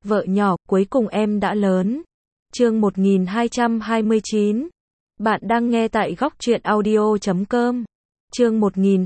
Vợ nhỏ, cuối cùng em đã lớn. Chương 1229. Bạn đang nghe tại góc truyện audio.com. Chương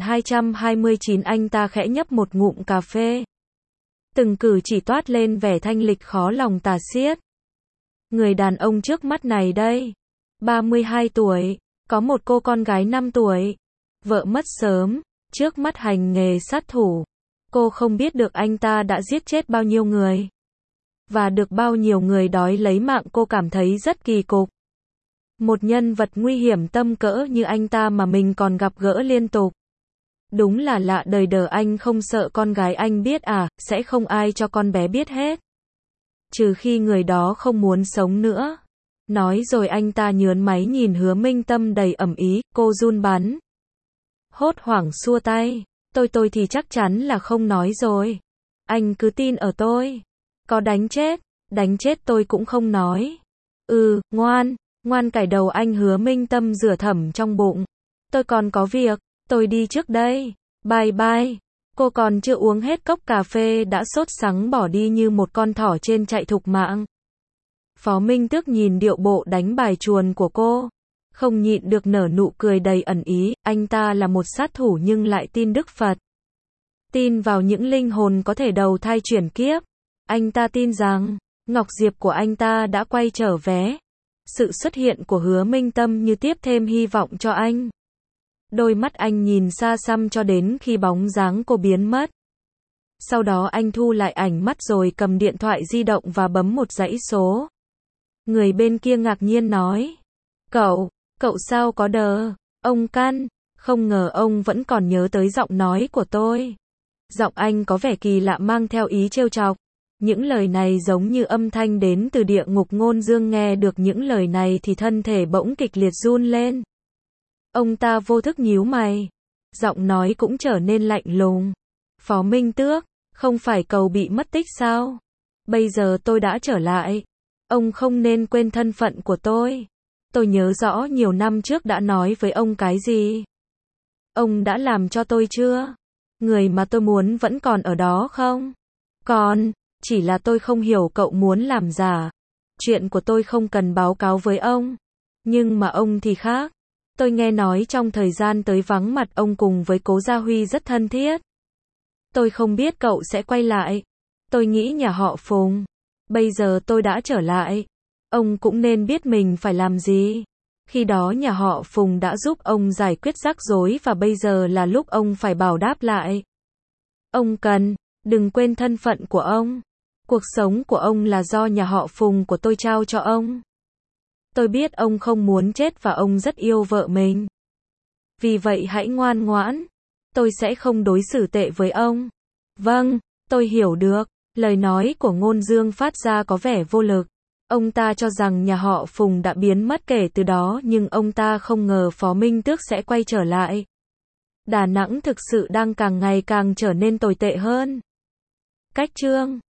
1229. Anh ta khẽ nhấp một ngụm cà phê. Từng cử chỉ toát lên vẻ thanh lịch khó lòng tả xiết. Người đàn ông trước mắt này đây, 32 tuổi, có một cô con gái 5 tuổi. Vợ mất sớm, trước mắt hành nghề sát thủ. Cô không biết được anh ta đã giết chết bao nhiêu người. Và được bao nhiêu người đói lấy mạng, cô cảm thấy rất kỳ cục. Một nhân vật nguy hiểm tầm cỡ như anh ta mà mình còn gặp gỡ liên tục. Đúng là lạ đời đờ, anh không sợ con gái anh biết à? Sẽ không ai cho con bé biết hết. Trừ khi người đó không muốn sống nữa. Nói rồi anh ta nhớn máy nhìn Hứa Minh Tâm đầy ẩn ý, cô run bắn. Hốt hoảng xua tay. Tôi thì chắc chắn là không nói rồi. Anh cứ tin ở tôi. Có đánh chết tôi cũng không nói. Ngoan cải đầu anh. Hứa Minh Tâm rửa thầm trong bụng. Tôi còn có việc, tôi đi trước đây. Bye. Cô còn chưa uống hết cốc cà phê đã sốt sắng bỏ đi như một con thỏ trên chạy thục mạng. Phó Minh Tước nhìn điệu bộ đánh bài chuồn của cô, không nhịn được nở nụ cười đầy ẩn ý. Anh ta là một sát thủ nhưng lại tin Đức Phật. Tin vào những linh hồn có thể đầu thai chuyển kiếp. Anh ta tin rằng Ngọc Diệp của anh ta đã quay trở về. Sự xuất hiện của Hứa Minh Tâm như tiếp thêm hy vọng cho anh. Đôi mắt anh nhìn xa xăm cho đến khi bóng dáng cô biến mất. Sau đó anh thu lại ảnh mắt rồi cầm điện thoại di động và bấm một dãy số. Người bên kia ngạc nhiên nói. Cậu sao có đờ? Ông Căn, không ngờ ông vẫn còn nhớ tới giọng nói của tôi. Giọng anh có vẻ kỳ lạ mang theo ý trêu chọc. Những lời này giống như âm thanh đến từ địa ngục. Ngôn Dương nghe được những lời này thì thân thể bỗng kịch liệt run lên. Ông ta vô thức nhíu mày. Giọng nói cũng trở nên lạnh lùng. Phó Minh Tước, không phải cậu bị mất tích sao? Bây giờ tôi đã trở lại. Ông không nên quên thân phận của tôi. Tôi nhớ rõ nhiều năm trước đã nói với ông cái gì. Ông đã làm cho tôi chưa? Người mà tôi muốn vẫn còn ở đó không? Còn, chỉ là tôi không hiểu cậu muốn làm giả. Chuyện của tôi không cần báo cáo với ông. Nhưng mà ông thì khác. Tôi nghe nói trong thời gian tới vắng mặt ông cùng với Cố Gia Huy rất thân thiết. Tôi không biết cậu sẽ quay lại. Tôi nghĩ nhà họ Phùng. Bây giờ tôi đã trở lại. Ông cũng nên biết mình phải làm gì. Khi đó nhà họ Phùng đã giúp ông giải quyết rắc rối và bây giờ là lúc ông phải báo đáp lại. Ông đừng quên thân phận của ông. Cuộc sống của ông là do nhà họ Phùng của tôi trao cho ông. Tôi biết ông không muốn chết và ông rất yêu vợ mình. Vì vậy hãy ngoan ngoãn. Tôi sẽ không đối xử tệ với ông. Vâng, tôi hiểu được. Lời nói của Ngôn Dương phát ra có vẻ vô lực. Ông ta cho rằng nhà họ Phùng đã biến mất kể từ đó nhưng ông ta không ngờ Phó Minh Tước sẽ quay trở lại. Đà Nẵng thực sự đang càng ngày càng trở nên tồi tệ hơn. Cách chương